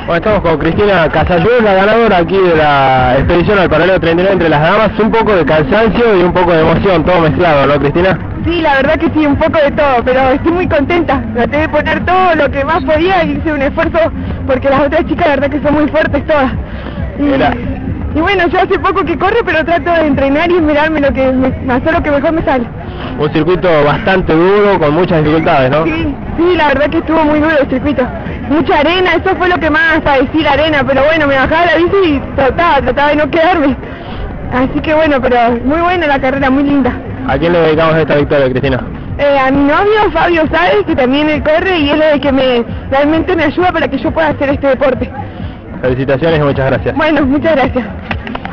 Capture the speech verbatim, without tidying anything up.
Bueno, estamos con Cristina Casayud, la ganadora aquí de la expedición al paralelo treinta y nueve entre las damas. Un poco de cansancio y un poco de emoción, todo mezclado, ¿no, Cristina? Sí, la verdad que sí, un poco de todo, pero estoy muy contenta. Traté de poner todo lo que más podía y hice un esfuerzo porque las otras chicas la verdad que son muy fuertes todas. Y, y bueno, yo hace poco que corro, pero trato de entrenar y mirarme lo que me, hacer lo que mejor me sale. Un circuito bastante duro, con muchas dificultades, ¿no? Sí, sí, la verdad que estuvo muy duro el circuito. Mucha arena, eso fue lo que más padecí, la arena, pero bueno, me bajaba la bici y trataba, trataba de no quedarme. Así que bueno, pero muy buena la carrera, muy linda. ¿A quién le dedicamos esta victoria, Cristina? Eh, a mi novio, Fabio Sáez, que también él corre y él es el que me, realmente me ayuda para que yo pueda hacer este deporte. Felicitaciones y muchas gracias. Bueno, muchas gracias.